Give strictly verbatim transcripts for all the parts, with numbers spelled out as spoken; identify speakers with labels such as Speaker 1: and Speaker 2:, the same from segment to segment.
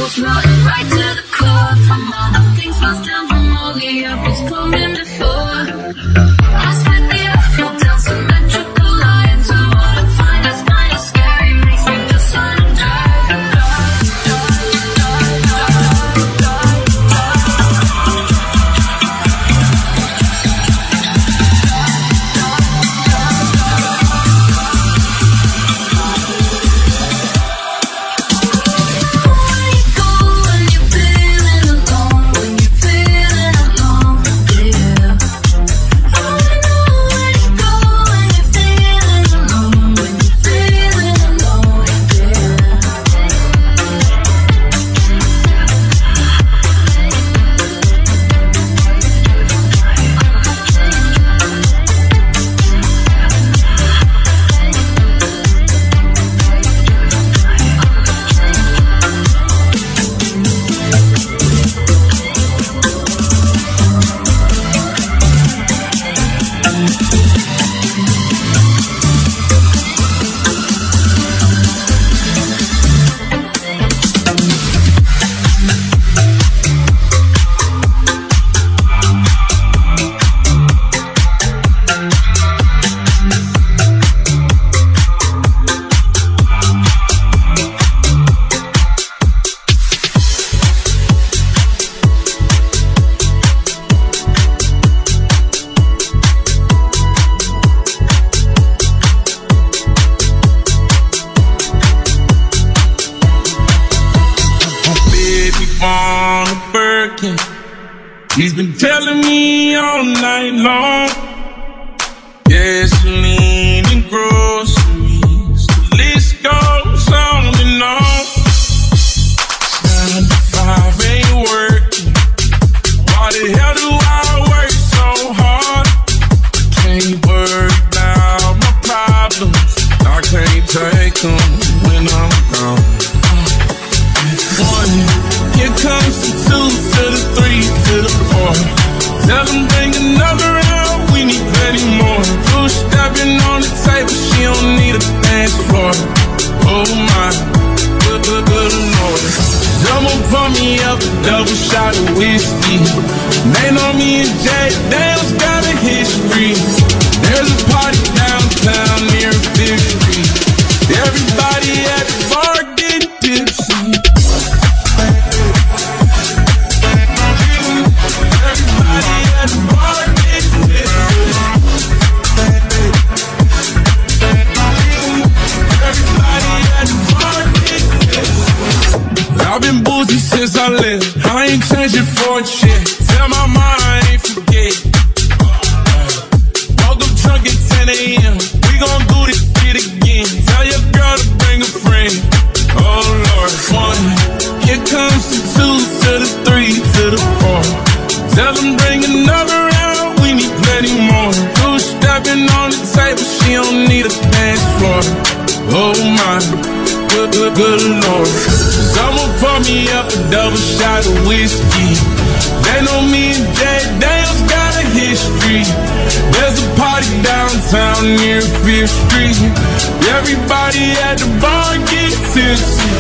Speaker 1: He's been telling me all night long. Gasoline and groceries, the list goes on and on. Nine to five ain't working. Why the hell do I work so hard? Can't worry about my problems. I can't take them when I'm gone. One, here comes the two to the three to the four. Tell them bring another round, we need plenty more. Two stepping on the table, she don't need a dance floor. Oh my, good, good, good Lord. Double pump me up, a double shot of whiskey. They know me and Jay Dale's got a history. There's a party downtown near Fifth Street. Everybody at the bar getting tipsy. I've been boozy since I left. I ain't changing for a shit. Tell my mind I ain't forget. Woke up drunk at ten a.m. We gon' do this shit again. Tell your girl to bring a friend. Oh Lord, one. Here comes the two to the three to the four. Tell them bring another round. We need plenty more. Two stepping on the table. She don't need a dance floor. Oh my. Good, good, good Lord. Someone pour me up a double shot of whiskey. They know me and Jay Dale's got a history. There's a party downtown near Fifth Street. Everybody at the bar get tipsy.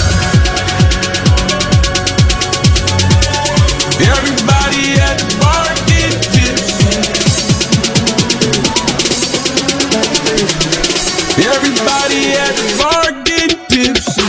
Speaker 1: Everybody at the bar get tipsy. Everybody at the bar get tipsy.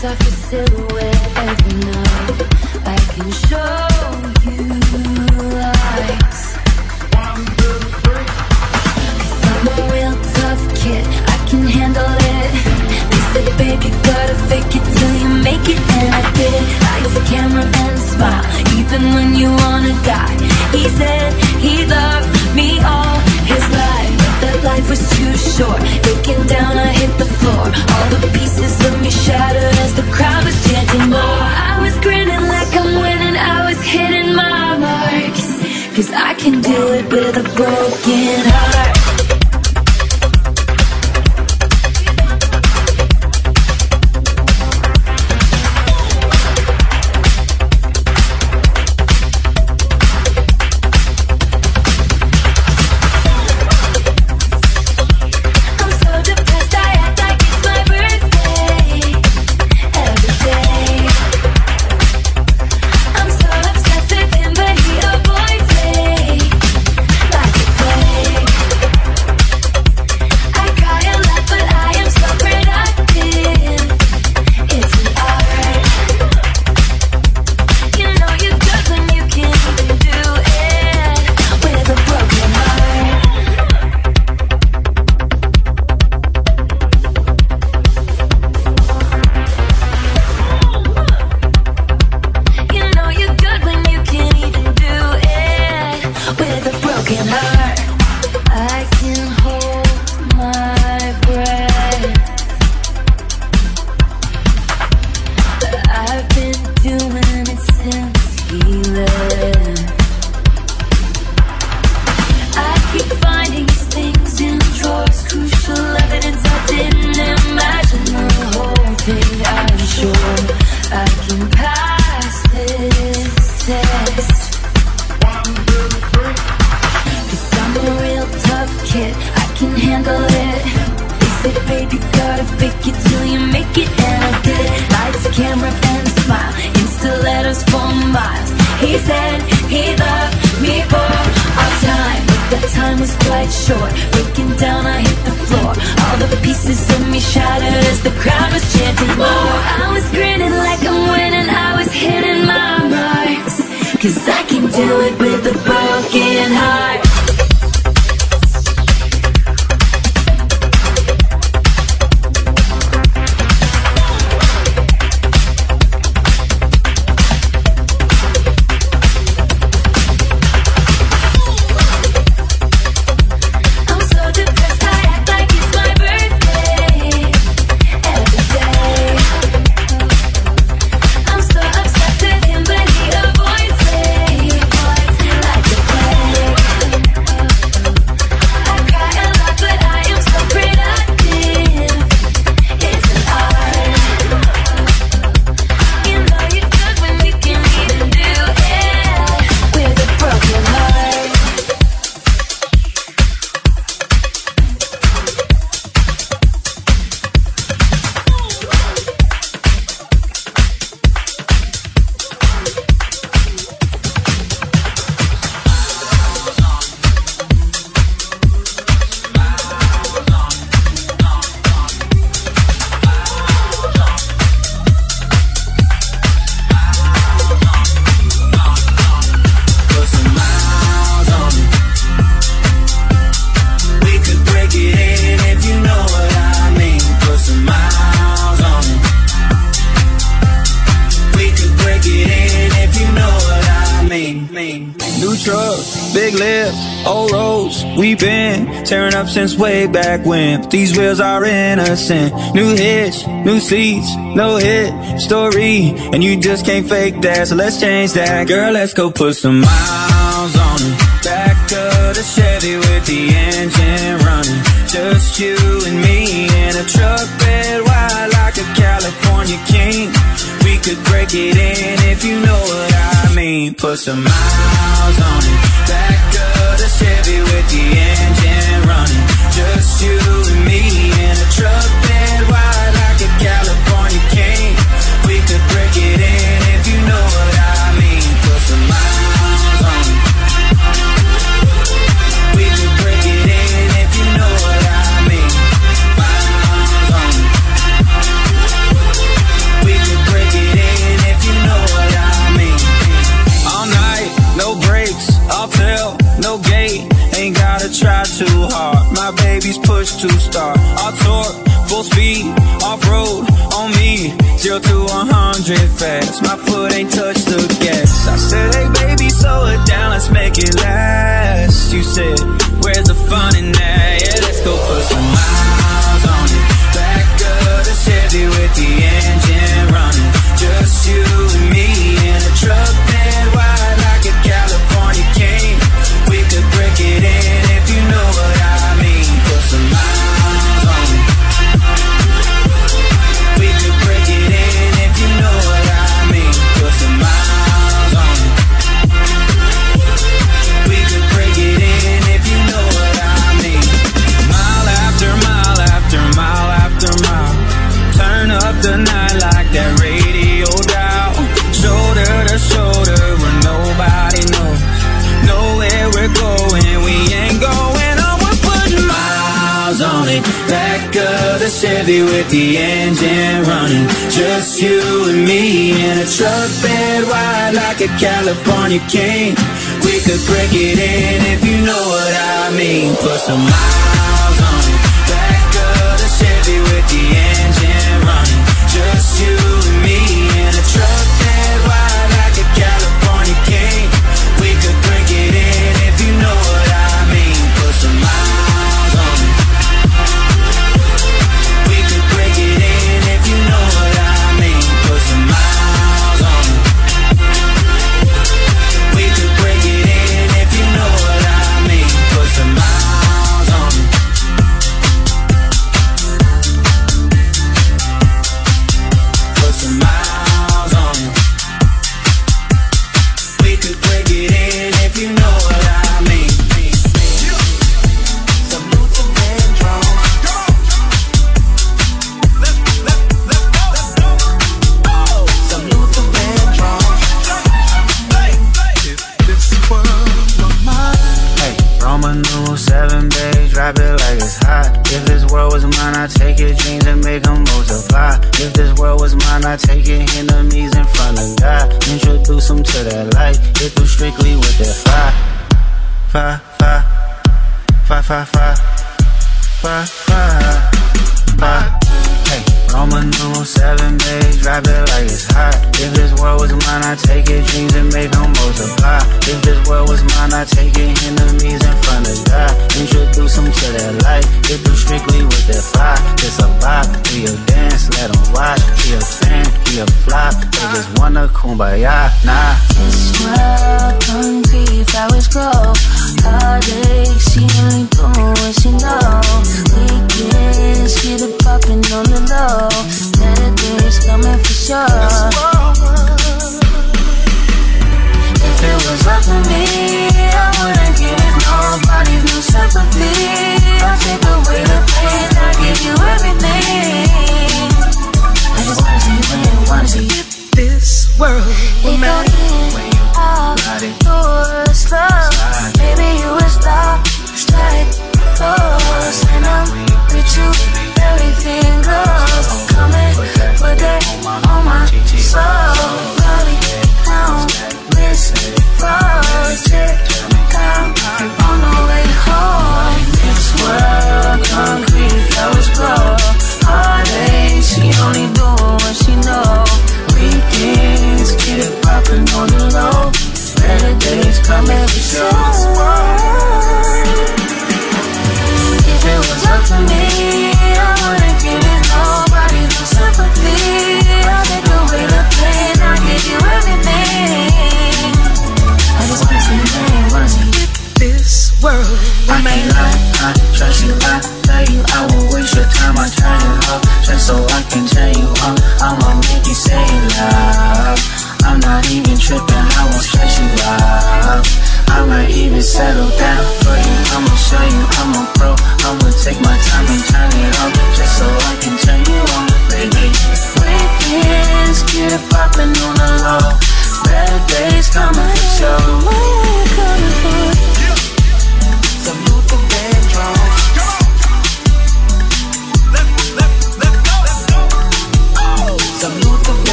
Speaker 2: off your silhouette every night. I can show you lights. Cause I'm a real tough kid, I can handle it. They said, baby, gotta fake it till you make it, and I did. Lights, camera, and smile, even when you wanna die. He said he loved me all his life, but that life was too short. Breaking down, I hit the floor. All the pieces of me shattered as the crowd was chanting more. I was grinning like I'm winning, I was hitting my marks. Cause I can do it with a broken heart.
Speaker 3: Tearing up since way back when, but these wheels are innocent. New hits, new seats, no hit story, and you just can't fake that, so let's change that. Girl, let's go put some miles on it. Back of the Chevy with the engine running. Just you and me in a truck bed wide like a California king. We could break it in if you know what I mean. Put some miles on it. Back of the Chevy with the engine running. Just you and me in a truck bed wide like a California king. We could break it in if you know what I mean. Put some miles on it. We could break it in if you know what I mean. Miles on it. We to start our tour. Full speed, off-road, on me. Zero to one hundred fast, my foot ain't touched the gas. I said, hey baby, slow it down, let's make it last. You said, where's the fun in that? Yeah, let's go put some miles on it. Back of the Chevy with the engine running. Just you and me in a truck bed wide like a California king. We could break it in if you know what I mean. Put some miles on it. We could break it in if you know what I mean. Put some miles on it. We could break it in if you know what I mean. Mile after mile after mile after mile. Turn up the night like that radio dial. Shoulder to shoulder where nobody knows. Know where we're going, we ain't going on. We're putting miles on it. Back of the Chevy with the engine running. Just you and me in a truck bed wide like a California king. We could break it in if you know what I mean. Put some miles on it. Back of the Chevy with the engine running. Just you and me in a truck bed wide like a California king. We could break it in if you know what I mean. Put some miles on it. We could break it in if you know what I mean. Put some miles on it. We could break it in if you know what I mean. Put some miles on it. Put some miles on it. We could break it in if you know what I mean.
Speaker 4: Some Luther Vandross. Some Luther Vandross. If this world were mine.
Speaker 5: Hey, Roman numeral seven, babe, drop it like it's hot. If this world was mine, I'd take your dreams and make them multiply. If this world was mine, I'd take your enemies in front of God. Introduce them to that light, hit them strictly with that fire. Fire, fire, fire, fire, fire, fire, fire, fire. Hey, Roman numeral seven, babe, drop it like it's hot. If this world was mine, I'd take your dreams and make them multiply. If this world was mine, I'd take your enemies in front of God. Introduce them to that light, hit them strictly with that fire. It's a vibe, we'll dance, let them watch. He a fan, he a flop, they just wanna kumbaya, nah.
Speaker 2: This world don't see flowers grow. Heartache, she only do what she knows. Weakness, she